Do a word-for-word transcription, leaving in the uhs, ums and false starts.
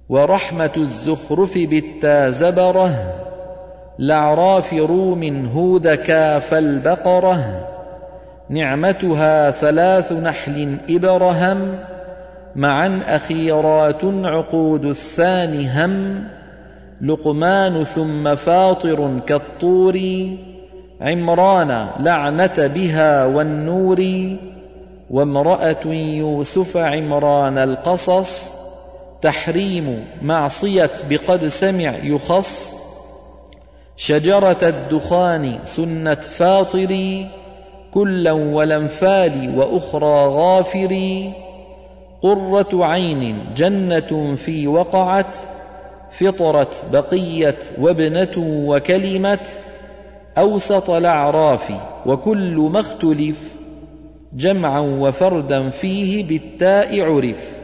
ورحمة الزخرف بالتا زبره لعراف روم هود كاف البقرة نعمتها ثلاث نحل إبرهم معا أخيرات عقود الثاني هم لقمان ثم فاطر كالطور عمران لعنة بها والنور وامرأة يوسف عمران القصص تحريم معصية بقد سمع يخص شجرة الدخان سنة فاطر كلا والأنفال وأخرى غافر قرة عين جنة في وقعت فطرت بقية وابنة وكلمة أوسط الأعراف وكل ما اختلف جمعا وفردا فيه بالتاء عرف.